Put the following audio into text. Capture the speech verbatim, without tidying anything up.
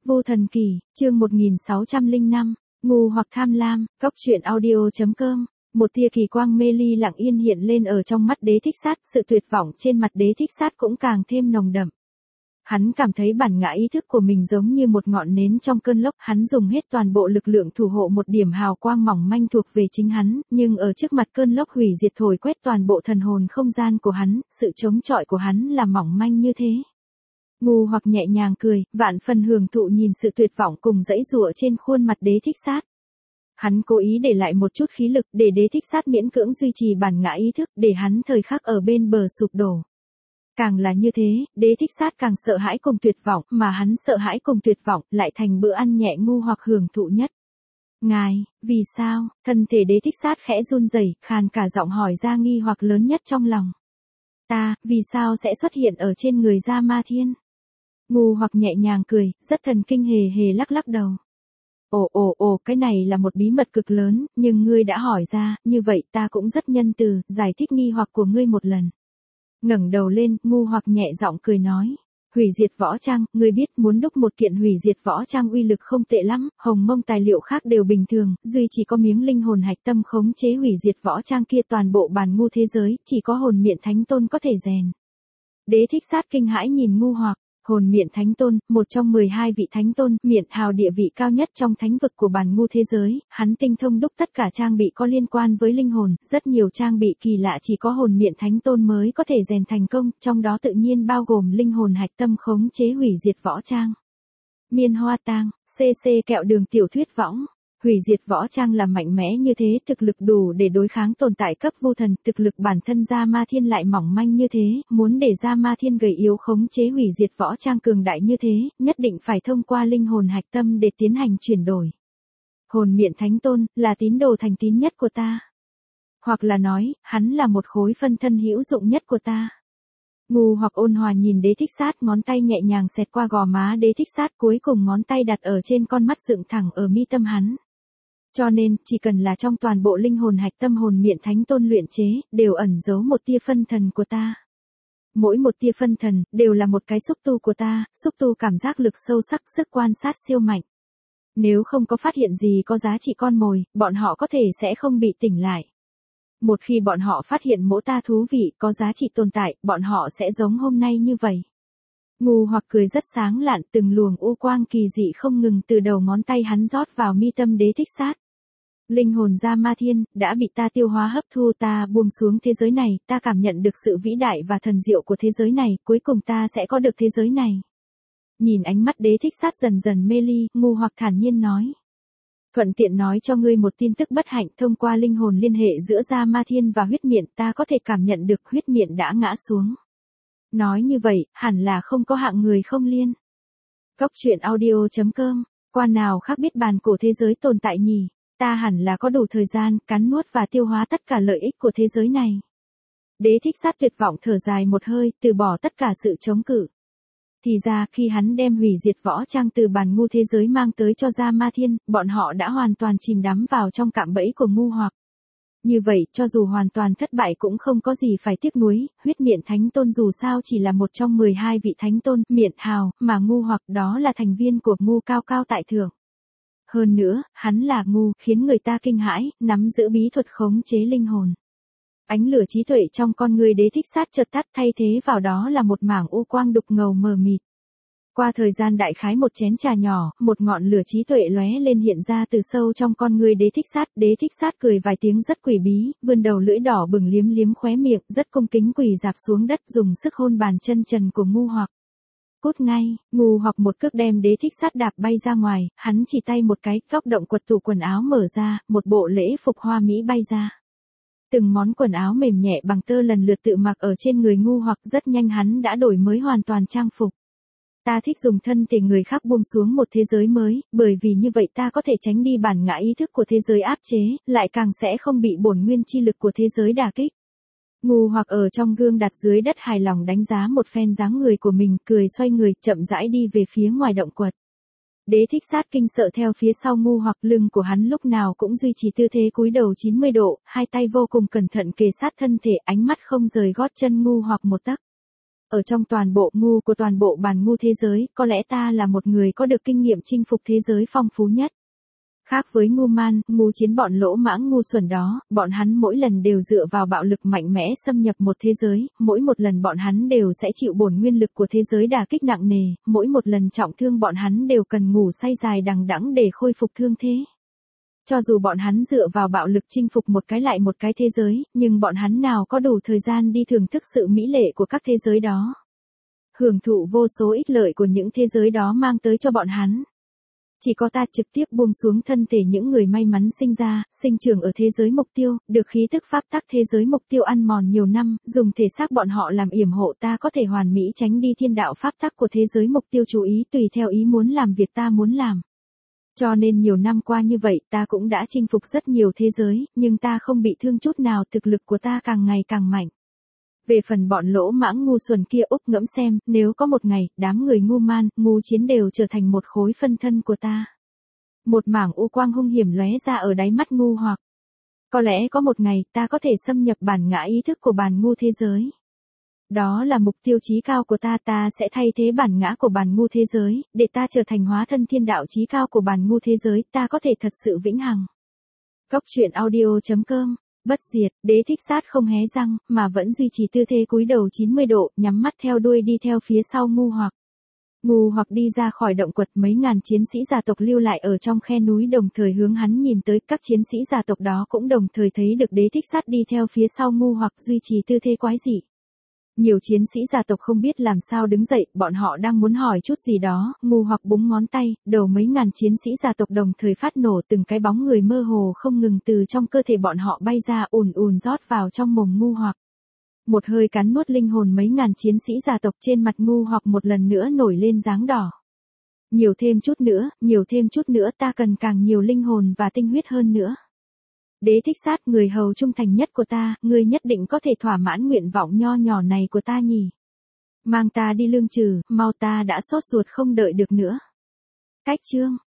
Vô Thần Kỳ, chương một nghìn sáu trăm lẻ năm, ngu hoặc tham lam, cóc truyện audio.com. Một tia kỳ quang mê ly lặng yên hiện lên ở trong mắt Đế Thích Sát, sự tuyệt vọng trên mặt Đế Thích Sát cũng càng thêm nồng đậm. Hắn cảm thấy bản ngã ý thức của mình giống như một ngọn nến trong cơn lốc, hắn dùng hết toàn bộ lực lượng thủ hộ một điểm hào quang mỏng manh thuộc về chính hắn, nhưng ở trước mặt cơn lốc hủy diệt thổi quét toàn bộ thần hồn không gian của hắn, sự chống chọi của hắn là mỏng manh như thế. Ngu hoặc nhẹ nhàng cười, vạn phần hưởng thụ nhìn sự tuyệt vọng cùng dãy giụa trên khuôn mặt Đế Thích Sát. Hắn cố ý để lại một chút khí lực để Đế Thích Sát miễn cưỡng duy trì bản ngã ý thức, để hắn thời khắc ở bên bờ sụp đổ. Càng là như thế, Đế Thích Sát càng sợ hãi cùng tuyệt vọng, mà hắn sợ hãi cùng tuyệt vọng lại thành bữa ăn nhẹ ngu hoặc hưởng thụ nhất. Ngài, vì sao? Thân thể Đế Thích Sát khẽ run rẩy, khàn cả giọng hỏi ra nghi hoặc lớn nhất trong lòng. Ta, vì sao sẽ xuất hiện ở trên người Gia Ma Thiên? Ngu hoặc nhẹ nhàng cười, rất thần kinh hề hề lắc lắc đầu. Ồ ồ ồ, cái này là một bí mật cực lớn, nhưng ngươi đã hỏi ra, như vậy ta cũng rất nhân từ, giải thích nghi hoặc của ngươi một lần. Ngẩng đầu lên, ngu hoặc nhẹ giọng cười nói. Hủy diệt võ trang, ngươi biết muốn đúc một kiện hủy diệt võ trang uy lực không tệ lắm, hồng mông tài liệu khác đều bình thường, duy chỉ có miếng linh hồn hạch tâm khống chế hủy diệt võ trang kia toàn bộ bàn ngu thế giới, chỉ có hồn miện thánh tôn có thể rèn. Đế Thích Sát kinh hãi nhìn ngu hoặc. Hồn miện thánh tôn, một trong mười hai vị thánh tôn, miện hào địa vị cao nhất trong thánh vực của bản ngu thế giới, hắn tinh thông đúc tất cả trang bị có liên quan với linh hồn, rất nhiều trang bị kỳ lạ chỉ có hồn miện thánh tôn mới có thể rèn thành công, trong đó tự nhiên bao gồm linh hồn hạch tâm khống chế hủy diệt võ trang. Miên Hoa Tang, xê xê kẹo đường tiểu thuyết võng. Hủy diệt võ trang là mạnh mẽ như thế, thực lực đủ để đối kháng tồn tại cấp vu thần, thực lực bản thân Gia Ma Thiên lại mỏng manh như thế, muốn để Gia Ma Thiên gầy yếu khống chế hủy diệt võ trang cường đại như thế, nhất định phải thông qua linh hồn hạch tâm để tiến hành chuyển đổi. Hồn miện thánh tôn, là tín đồ thành tín nhất của ta. Hoặc là nói, hắn là một khối phân thân hữu dụng nhất của ta. Ngu hoặc ôn hòa nhìn Đế Thích Sát, ngón tay nhẹ nhàng xẹt qua gò má Đế Thích Sát, cuối cùng ngón tay đặt ở trên con mắt dựng thẳng ở mi tâm hắn. Cho nên, chỉ cần là trong toàn bộ linh hồn hạch tâm hồn miện thánh tôn luyện chế, đều ẩn giấu một tia phân thần của ta. Mỗi một tia phân thần, đều là một cái xúc tu của ta, xúc tu cảm giác lực sâu sắc, sức quan sát siêu mạnh. Nếu không có phát hiện gì có giá trị con mồi, bọn họ có thể sẽ không bị tỉnh lại. Một khi bọn họ phát hiện mỗ ta thú vị, có giá trị tồn tại, bọn họ sẽ giống hôm nay như vậy. Ngu hoặc cười rất sáng lạn, từng luồng u quang kỳ dị không ngừng từ đầu ngón tay hắn rót vào mi tâm Đế Thích Sát. Linh hồn Gia Ma Thiên, đã bị ta tiêu hóa hấp thu, ta buông xuống thế giới này, ta cảm nhận được sự vĩ đại và thần diệu của thế giới này, cuối cùng ta sẽ có được thế giới này. Nhìn ánh mắt Đế Thích Sát dần dần mê ly, ngu hoặc thản nhiên nói. Thuận tiện nói cho ngươi một tin tức bất hạnh, thông qua linh hồn liên hệ giữa Gia Ma Thiên và huyết miện, ta có thể cảm nhận được huyết miện đã ngã xuống. Nói như vậy, hẳn là không có hạng người không liên. Cóc truyện audio.com, quan nào khác biết bàn cổ thế giới tồn tại nhỉ? Ta hẳn là có đủ thời gian, cắn nuốt và tiêu hóa tất cả lợi ích của thế giới này. Đế Thích Sát tuyệt vọng thở dài một hơi, từ bỏ tất cả sự chống cự. Thì ra, khi hắn đem hủy diệt võ trang từ bàn ngu thế giới mang tới cho Gia Ma Thiên, bọn họ đã hoàn toàn chìm đắm vào trong cạm bẫy của ngu hoặc. Như vậy, cho dù hoàn toàn thất bại cũng không có gì phải tiếc nuối, huyết miện thánh tôn dù sao chỉ là một trong mười hai vị thánh tôn, miện hào, mà ngu hoặc đó là thành viên của ngu cao cao tại thượng. Hơn nữa, hắn là ngu, khiến người ta kinh hãi, nắm giữ bí thuật khống chế linh hồn. Ánh lửa trí tuệ trong con người Đế Thích Sát chợt tắt, thay thế vào đó là một mảng u quang đục ngầu mờ mịt. Qua thời gian đại khái một chén trà nhỏ, một ngọn lửa trí tuệ lóe lên hiện ra từ sâu trong con người Đế Thích Sát. Đế Thích Sát cười vài tiếng rất quỷ bí, vươn đầu lưỡi đỏ bừng liếm liếm khóe miệng, rất cung kính quỳ rạp xuống đất, dùng sức hôn bàn chân trần của ngu hoặc. Cút ngay, ngu hoặc một cước đem Đế Thích Sát đạp bay ra ngoài, hắn chỉ tay một cái, góc động quật tủ quần áo mở ra, một bộ lễ phục hoa mỹ bay ra. Từng món quần áo mềm nhẹ bằng tơ lần lượt tự mặc ở trên người ngu hoặc, rất nhanh hắn đã đổi mới hoàn toàn trang phục. Ta thích dùng thân thể người khác buông xuống một thế giới mới, bởi vì như vậy ta có thể tránh đi bản ngã ý thức của thế giới áp chế, lại càng sẽ không bị bổn nguyên chi lực của thế giới đả kích. Ngu hoặc ở trong gương đặt dưới đất hài lòng đánh giá một phen dáng người của mình, cười xoay người, chậm rãi đi về phía ngoài động quật. Đế Thích Sát kinh sợ theo phía sau ngu hoặc, lưng của hắn lúc nào cũng duy trì tư thế cúi đầu chín mươi độ, hai tay vô cùng cẩn thận kề sát thân thể, ánh mắt không rời gót chân ngu hoặc một tấc. Ở trong toàn bộ ngu của toàn bộ bản ngu thế giới, có lẽ ta là một người có được kinh nghiệm chinh phục thế giới phong phú nhất. Khác với ngu man, ngu chiến bọn lỗ mãng ngu xuẩn đó, bọn hắn mỗi lần đều dựa vào bạo lực mạnh mẽ xâm nhập một thế giới, mỗi một lần bọn hắn đều sẽ chịu bổn nguyên lực của thế giới đả kích nặng nề, mỗi một lần trọng thương bọn hắn đều cần ngủ say dài đằng đẵng để khôi phục thương thế. Cho dù bọn hắn dựa vào bạo lực chinh phục một cái lại một cái thế giới, nhưng bọn hắn nào có đủ thời gian đi thưởng thức sự mỹ lệ của các thế giới đó. Hưởng thụ vô số ích lợi của những thế giới đó mang tới cho bọn hắn. Chỉ có ta trực tiếp buông xuống thân thể những người may mắn sinh ra, sinh trưởng ở thế giới mục tiêu, được khí thức pháp tắc thế giới mục tiêu ăn mòn nhiều năm, dùng thể xác bọn họ làm yểm hộ ta có thể hoàn mỹ tránh đi thiên đạo pháp tắc của thế giới mục tiêu chú ý tùy theo ý muốn làm việc ta muốn làm. Cho nên nhiều năm qua như vậy ta cũng đã chinh phục rất nhiều thế giới, nhưng ta không bị thương chút nào, thực lực của ta càng ngày càng mạnh. Về phần bọn lỗ mãng ngu xuẩn kia, úc ngẫm xem, nếu có một ngày, đám người ngu man, ngu chiến đều trở thành một khối phân thân của ta. Một mảng u quang hung hiểm lóe ra ở đáy mắt ngu hoặc. Có lẽ có một ngày, ta có thể xâm nhập bản ngã ý thức của bản ngu thế giới. Đó là mục tiêu chí cao của ta, ta sẽ thay thế bản ngã của bản ngu thế giới, để ta trở thành hóa thân thiên đạo chí cao của bản ngu thế giới, ta có thể thật sự vĩnh hằng. Cốc truyện audio chấm com. Bất diệt, đế thích sát không hé răng, mà vẫn duy trì tư thế cúi đầu chín mươi độ, nhắm mắt theo đuôi đi theo phía sau ngu hoặc. Ngu hoặc đi ra khỏi động quật, mấy ngàn chiến sĩ gia tộc lưu lại ở trong khe núi đồng thời hướng hắn nhìn tới, các chiến sĩ gia tộc đó cũng đồng thời thấy được đế thích sát đi theo phía sau ngu hoặc duy trì tư thế quái dị. Nhiều chiến sĩ gia tộc không biết làm sao đứng dậy, bọn họ đang muốn hỏi chút gì đó, ngu hoặc búng ngón tay, đầu mấy ngàn chiến sĩ gia tộc đồng thời phát nổ, từng cái bóng người mơ hồ không ngừng từ trong cơ thể bọn họ bay ra, ùn ùn rót vào trong mồm ngu hoặc. Một hơi cắn nuốt linh hồn mấy ngàn chiến sĩ gia tộc, trên mặt ngu hoặc một lần nữa nổi lên dáng đỏ. Nhiều thêm chút nữa, nhiều thêm chút nữa, ta cần càng nhiều linh hồn và tinh huyết hơn nữa. Đế thích sát, người hầu trung thành nhất của ta, ngươi nhất định có thể thỏa mãn nguyện vọng nho nhỏ này của ta nhỉ. Mang ta đi lương trừ, mau, ta đã sốt ruột không đợi được nữa. Cách chương